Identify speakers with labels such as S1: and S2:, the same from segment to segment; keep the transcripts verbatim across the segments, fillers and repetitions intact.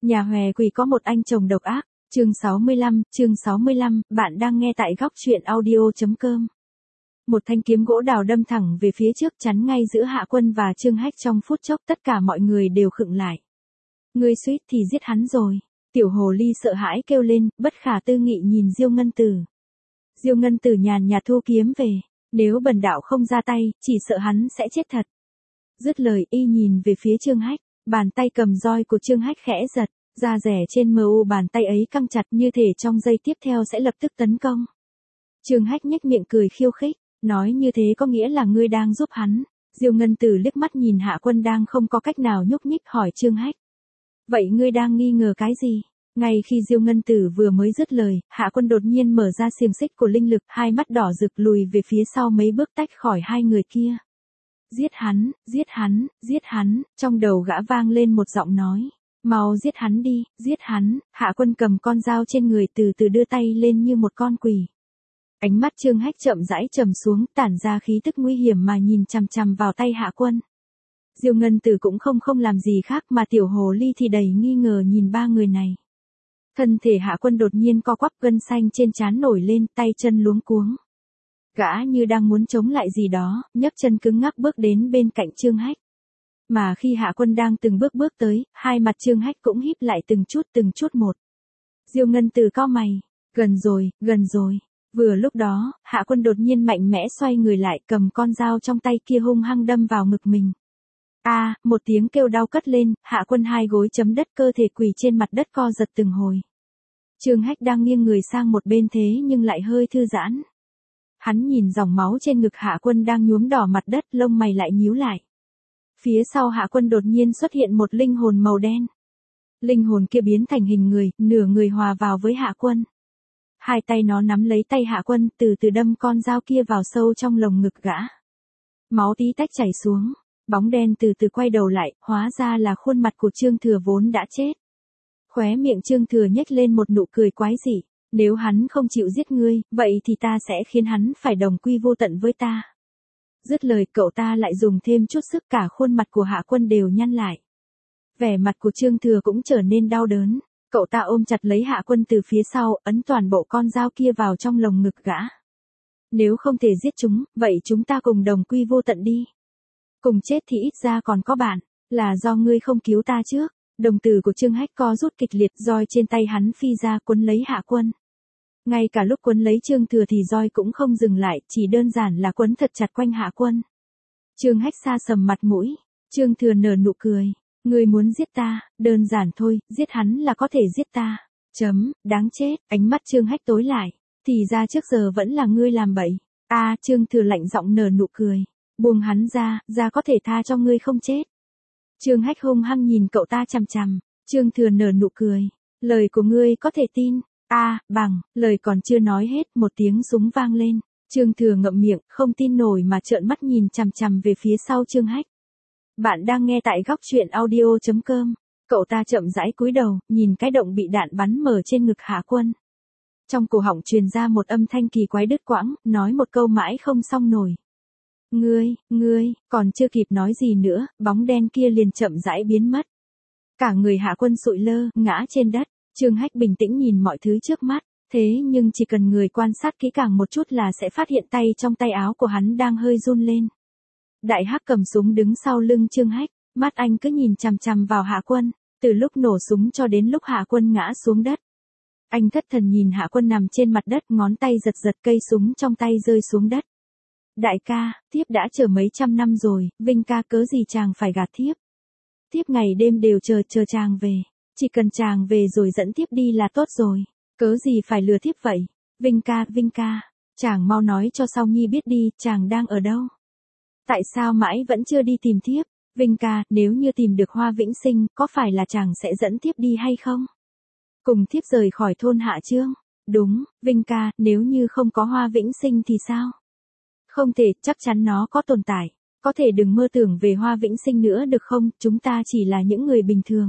S1: Nhà hòe quỷ có một anh chồng độc ác, chương sáu mươi lăm, chương sáu mươi lăm, bạn đang nghe tại góc truyện audio.com. Một thanh kiếm gỗ đào đâm thẳng về phía trước chắn ngay giữa Hạ Quân và Trương Hách trong phút chốc tất cả mọi người đều khựng lại. Ngươi suýt thì giết hắn rồi. Tiểu hồ ly sợ hãi kêu lên, bất khả tư nghị nhìn Diêu Ngân Tử. Diêu Ngân Tử nhàn nhạt thu kiếm về, nếu bần đạo không ra tay, chỉ sợ hắn sẽ chết thật. Dứt lời y nhìn về phía Trương Hách, bàn tay cầm roi của Trương Hách khẽ giật, da rẻ trên mờ u bàn tay ấy căng chặt như thể trong giây tiếp theo sẽ lập tức tấn công. Trương Hách nhếch miệng cười khiêu khích, nói như thế có nghĩa là ngươi đang giúp hắn. Diêu Ngân Tử liếc mắt nhìn Hạ Quân đang không có cách nào nhúc nhích hỏi Trương Hách. Vậy ngươi đang nghi ngờ cái gì? Ngay khi Diêu Ngân Tử vừa mới dứt lời, Hạ Quân đột nhiên mở ra xiềng xích của linh lực, hai mắt đỏ rực lùi về phía sau mấy bước tách khỏi hai người kia. Giết hắn, giết hắn, giết hắn, trong đầu gã vang lên một giọng nói. Mau giết hắn đi, giết hắn. Hạ Quân cầm con dao trên người từ từ đưa tay lên như một con quỷ. Ánh mắt Trương Hách chậm rãi trầm xuống, tản ra khí tức nguy hiểm mà nhìn chằm chằm vào tay Hạ Quân. Diêu Ngân Tử cũng không không làm gì khác mà tiểu hồ ly thì đầy nghi ngờ nhìn ba người này. Thân thể Hạ Quân đột nhiên co quắp, gân xanh trên trán nổi lên, tay chân luống cuống. Gã như đang muốn chống lại gì đó, nhấc chân cứng ngắc bước đến bên cạnh Trương Hách. Mà khi Hạ Quân đang từng bước bước tới, hai mặt Trương Hách cũng híp lại từng chút từng chút một. Diêu Ngân Tử cau mày, gần rồi, gần rồi. Vừa lúc đó, Hạ Quân đột nhiên mạnh mẽ xoay người lại, cầm con dao trong tay kia hung hăng đâm vào ngực mình. A, à, một tiếng kêu đau cất lên, Hạ Quân hai gối chấm đất, cơ thể quỳ trên mặt đất co giật từng hồi. Trương Hách đang nghiêng người sang một bên thế nhưng lại hơi thư giãn. Hắn nhìn dòng máu trên ngực Hạ Quân đang nhuốm đỏ mặt đất, lông mày lại nhíu lại. Phía sau Hạ Quân đột nhiên xuất hiện một linh hồn màu đen. Linh hồn kia biến thành hình người, nửa người hòa vào với Hạ Quân. Hai tay nó nắm lấy tay Hạ Quân, từ từ đâm con dao kia vào sâu trong lồng ngực gã. Máu tí tách chảy xuống, bóng đen từ từ quay đầu lại, hóa ra là khuôn mặt của Trương Thừa vốn đã chết. Khóe miệng Trương Thừa nhếch lên một nụ cười quái dị, nếu hắn không chịu giết ngươi, vậy thì ta sẽ khiến hắn phải đồng quy vô tận với ta. Dứt lời cậu ta lại dùng thêm chút sức, cả khuôn mặt của Hạ Quân đều nhăn lại. Vẻ mặt của Trương Thừa cũng trở nên đau đớn. Cậu ta ôm chặt lấy Hạ Quân từ phía sau, ấn toàn bộ con dao kia vào trong lồng ngực gã. Nếu không thể giết chúng, vậy chúng ta cùng đồng quy vô tận đi. Cùng chết thì ít ra còn có bạn, là do ngươi không cứu ta trước. Đồng tử của Trương Hách co rút kịch liệt, roi trên tay hắn phi ra quấn lấy Hạ Quân. Ngay cả lúc quấn lấy Trương Thừa thì roi cũng không dừng lại, chỉ đơn giản là quấn thật chặt quanh Hạ Quân. Trương Hách xa sầm mặt mũi, Trương Thừa nở nụ cười. Ngươi muốn giết ta, đơn giản thôi, giết hắn là có thể giết ta. Chấm, đáng chết, ánh mắt Trương Hách tối lại. Thì ra trước giờ vẫn là ngươi làm bậy. A, à, Trương Thừa lạnh giọng nở nụ cười. Buông hắn ra, ra có thể tha cho ngươi không chết. Trương Hách hung hăng nhìn cậu ta chằm chằm. Trương Thừa nở nụ cười. Lời của ngươi có thể tin. A, à, bằng, lời còn chưa nói hết, một tiếng súng vang lên. Trương Thừa ngậm miệng, không tin nổi mà trợn mắt nhìn chằm chằm về phía sau Trương Hách. Bạn đang nghe tại góc truyện audio.com. Cậu ta chậm rãi cúi đầu, nhìn cái động bị đạn bắn mở trên ngực Hạ Quân. Trong cổ họng truyền ra một âm thanh kỳ quái đứt quãng, nói một câu mãi không xong nổi. Ngươi, ngươi, còn chưa kịp nói gì nữa, bóng đen kia liền chậm rãi biến mất. Cả người Hạ Quân sụi lơ, ngã trên đất. Trương Hách bình tĩnh nhìn mọi thứ trước mắt, thế nhưng chỉ cần người quan sát kỹ càng một chút là sẽ phát hiện tay trong tay áo của hắn đang hơi run lên. Đại Hắc cầm súng đứng sau lưng Trương Hách, mắt anh cứ nhìn chằm chằm vào Hạ Quân, từ lúc nổ súng cho đến lúc Hạ Quân ngã xuống đất. Anh thất thần nhìn Hạ Quân nằm trên mặt đất, ngón tay giật giật cây súng trong tay rơi xuống đất. Đại ca, thiếp đã chờ mấy trăm năm rồi, Vinh ca cớ gì chàng phải gạt thiếp. Thiếp ngày đêm đều chờ chờ chàng về, chỉ cần chàng về rồi dẫn thiếp đi là tốt rồi, cớ gì phải lừa thiếp vậy. Vinh ca, Vinh ca, chàng mau nói cho Sao Nhi biết đi, chàng đang ở đâu. Tại sao mãi vẫn chưa đi tìm thiếp? Vinh ca, nếu như tìm được Hoa Vĩnh Sinh, có phải là chàng sẽ dẫn thiếp đi hay không? Cùng thiếp rời khỏi thôn Hạ Trương. Đúng, Vinh ca, nếu như không có Hoa Vĩnh Sinh thì sao? Không thể, chắc chắn nó có tồn tại. Có thể đừng mơ tưởng về Hoa Vĩnh Sinh nữa được không, chúng ta chỉ là những người bình thường.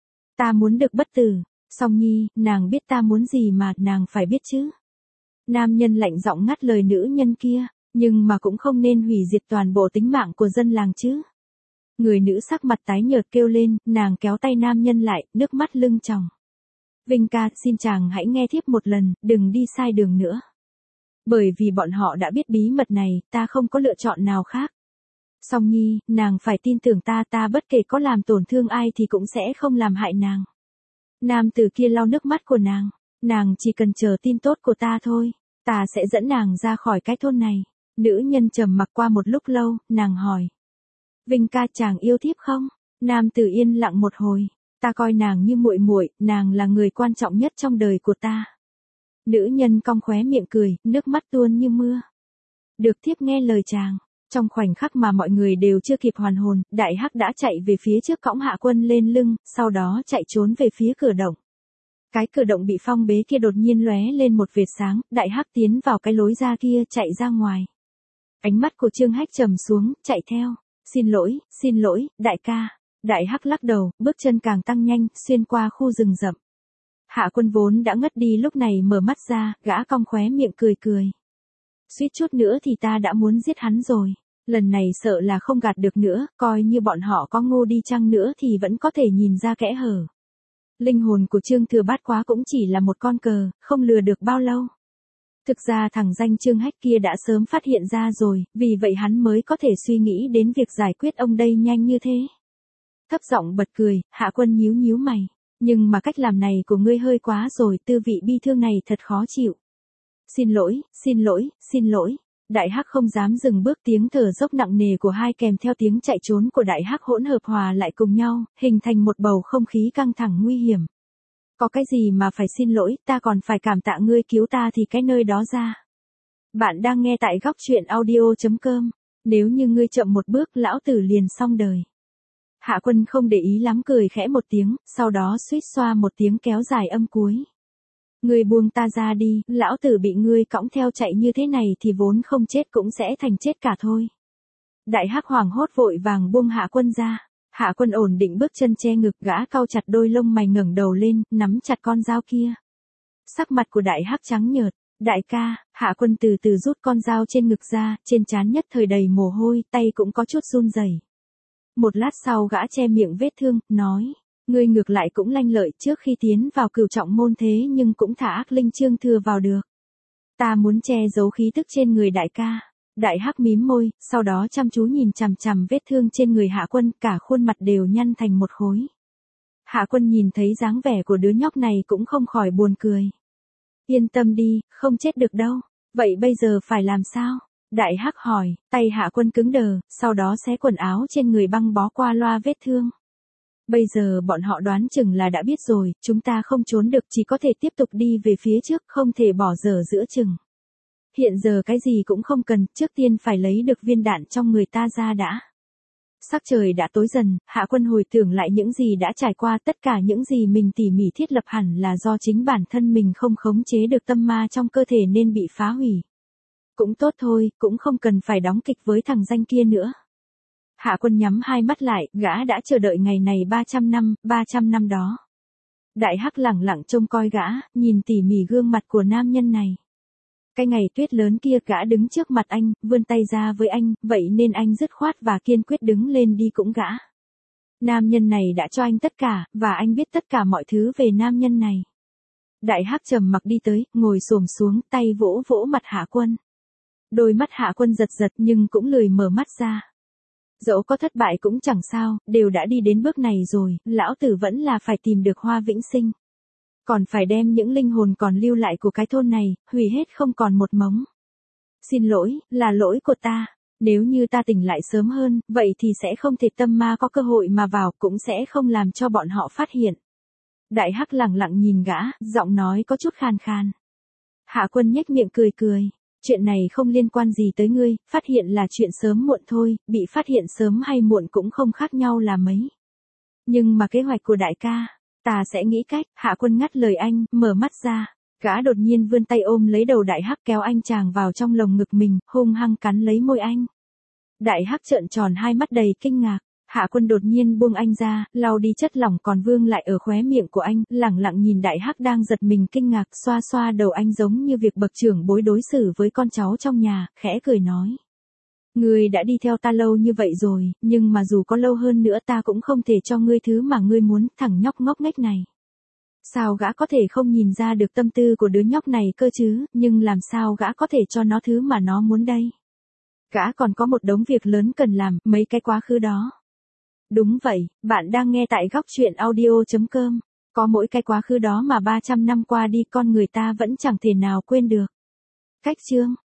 S1: Ta muốn được bất tử. Song Nhi, nàng biết ta muốn gì mà, nàng phải biết chứ. Nam nhân lạnh giọng ngắt lời nữ nhân kia. Nhưng mà cũng không nên hủy diệt toàn bộ tính mạng của dân làng chứ. Người nữ sắc mặt tái nhợt kêu lên, nàng kéo tay nam nhân lại, nước mắt lưng tròng. Vinh ca, xin chàng hãy nghe thiếp một lần, đừng đi sai đường nữa. Bởi vì bọn họ đã biết bí mật này, ta không có lựa chọn nào khác. Song Nhi, nàng phải tin tưởng ta, ta bất kể có làm tổn thương ai thì cũng sẽ không làm hại nàng. Nam tử kia lau nước mắt của nàng, nàng chỉ cần chờ tin tốt của ta thôi, ta sẽ dẫn nàng ra khỏi cái thôn này. Nữ nhân trầm mặc qua một lúc lâu, nàng hỏi. Vinh ca, chàng yêu thiếp không? Nam tử yên lặng một hồi, ta coi nàng như muội muội, nàng là người quan trọng nhất trong đời của ta. Nữ nhân cong khóe miệng cười, nước mắt tuôn như mưa. Được, thiếp nghe lời chàng. Trong khoảnh khắc mà mọi người đều chưa kịp hoàn hồn, Đại Hắc đã chạy về phía trước cõng Hạ Quân lên lưng, sau đó chạy trốn về phía cửa động. Cái cửa động bị phong bế kia đột nhiên lóe lên một vệt sáng, Đại Hắc tiến vào cái lối ra kia, chạy ra ngoài. Ánh mắt của Trương Hách trầm xuống, chạy theo. Xin lỗi, xin lỗi, đại ca. Đại Hắc lắc đầu, bước chân càng tăng nhanh, xuyên qua khu rừng rậm. Hạ Quân vốn đã ngất đi lúc này mở mắt ra, gã cong khóe miệng cười cười. Suýt chút nữa thì ta đã muốn giết hắn rồi. Lần này sợ là không gạt được nữa, coi như bọn họ có ngu đi chăng nữa thì vẫn có thể nhìn ra kẽ hở. Linh hồn của Trương Thừa Bát Quá cũng chỉ là một con cờ, không lừa được bao lâu. Thực ra thằng danh Trương Hách kia đã sớm phát hiện ra rồi, vì vậy hắn mới có thể suy nghĩ đến việc giải quyết ông đây nhanh như thế. Thấp giọng bật cười, Hạ Quân nhíu nhíu mày. Nhưng mà cách làm này của ngươi hơi quá rồi, tư vị bi thương này thật khó chịu. Xin lỗi, xin lỗi, xin lỗi. Đại Hắc không dám dừng bước, tiếng thở dốc nặng nề của hai kèm theo tiếng chạy trốn của Đại Hắc hỗn hợp hòa lại cùng nhau, hình thành một bầu không khí căng thẳng nguy hiểm. Có cái gì mà phải xin lỗi, ta còn phải cảm tạ ngươi cứu ta thì cái nơi đó ra. Bạn đang nghe tại góc truyện audio chấm com. Nếu như ngươi chậm một bước, lão tử liền xong đời. Hạ Quân không để ý lắm, cười khẽ một tiếng, sau đó suýt xoa một tiếng kéo dài âm cuối. Ngươi buông ta ra đi, lão tử bị ngươi cõng theo chạy như thế này thì vốn không chết cũng sẽ thành chết cả thôi. Đại Hắc hoảng hốt vội vàng buông Hạ Quân ra. Hạ Quân ổn định bước chân che ngực, gã cau chặt đôi lông mày ngẩng đầu lên, nắm chặt con dao kia. Sắc mặt của Đại Hắc trắng nhợt. Đại ca, Hạ Quân từ từ rút con dao trên ngực ra, trên trán nhất thời đầy mồ hôi, tay cũng có chút run rẩy. Một lát sau gã che miệng vết thương, nói. Ngươi ngược lại cũng lanh lợi, trước khi tiến vào cửu trọng môn thế nhưng cũng thả ác linh Trương Thừa vào được. Ta muốn che giấu khí tức trên người đại ca. Đại Hắc mím môi, sau đó chăm chú nhìn chằm chằm vết thương trên người Hạ Quân, cả khuôn mặt đều nhăn thành một khối. Hạ Quân nhìn thấy dáng vẻ của đứa nhóc này cũng không khỏi buồn cười. Yên tâm đi, không chết được đâu. Vậy bây giờ phải làm sao? Đại Hắc hỏi, tay Hạ Quân cứng đờ, sau đó xé quần áo trên người băng bó qua loa vết thương. Bây giờ bọn họ đoán chừng là đã biết rồi, chúng ta không trốn được, chỉ có thể tiếp tục đi về phía trước, không thể bỏ dở giữa chừng. Hiện giờ cái gì cũng không cần, trước tiên phải lấy được viên đạn trong người ta ra đã. Sắc trời đã tối dần, Hạ Quân hồi tưởng lại những gì đã trải qua, tất cả những gì mình tỉ mỉ thiết lập hẳn là do chính bản thân mình không khống chế được tâm ma trong cơ thể nên bị phá hủy. Cũng tốt thôi, cũng không cần phải đóng kịch với thằng danh kia nữa. Hạ Quân nhắm hai mắt lại, gã đã chờ đợi ngày này ba trăm năm, ba trăm năm đó. Đại Hắc lẳng lặng trông coi gã, nhìn tỉ mỉ gương mặt của nam nhân này. Cái ngày tuyết lớn kia gã đứng trước mặt anh, vươn tay ra với anh, vậy nên anh dứt khoát và kiên quyết đứng lên đi cũng gã. Nam nhân này đã cho anh tất cả, và anh biết tất cả mọi thứ về nam nhân này. Đại Hắc trầm mặc đi tới, ngồi xổm xuống, tay vỗ vỗ mặt Hạ Quân. Đôi mắt Hạ Quân giật giật nhưng cũng lười mở mắt ra. Dẫu có thất bại cũng chẳng sao, đều đã đi đến bước này rồi, lão tử vẫn là phải tìm được Hoa Vĩnh Sinh. Còn phải đem những linh hồn còn lưu lại của cái thôn này, hủy hết không còn một mống. Xin lỗi, là lỗi của ta. Nếu như ta tỉnh lại sớm hơn, vậy thì sẽ không thể tâm ma có cơ hội mà vào, cũng sẽ không làm cho bọn họ phát hiện. Đại Hắc lẳng lặng nhìn gã, giọng nói có chút khàn khàn. Hạ Quân nhếch miệng cười cười. Chuyện này không liên quan gì tới ngươi, phát hiện là chuyện sớm muộn thôi, bị phát hiện sớm hay muộn cũng không khác nhau là mấy. Nhưng mà kế hoạch của đại ca, ta sẽ nghĩ cách. Hạ Quân ngắt lời anh, mở mắt ra. Gã đột nhiên vươn tay ôm lấy đầu Đại Hắc, kéo anh chàng vào trong lồng ngực mình, hung hăng cắn lấy môi anh. Đại Hắc trợn tròn hai mắt đầy kinh ngạc. Hạ Quân đột nhiên buông anh ra, lau đi chất lỏng còn vương lại ở khóe miệng của anh, lẳng lặng nhìn Đại Hắc đang giật mình kinh ngạc, xoa xoa đầu anh giống như việc bậc trưởng bối đối xử với con cháu trong nhà, khẽ cười nói. Ngươi đã đi theo ta lâu như vậy rồi, nhưng mà dù có lâu hơn nữa ta cũng không thể cho ngươi thứ mà ngươi muốn, thằng nhóc ngốc nghếch này. Sao gã có thể không nhìn ra được tâm tư của đứa nhóc này cơ chứ, nhưng làm sao gã có thể cho nó thứ mà nó muốn đây? Gã còn có một đống việc lớn cần làm, mấy cái quá khứ đó. Đúng vậy, bạn đang nghe tại góc chuyện audio chấm com. Có mỗi cái quá khứ đó mà ba trăm năm qua đi con người ta vẫn chẳng thể nào quên được. Cách chương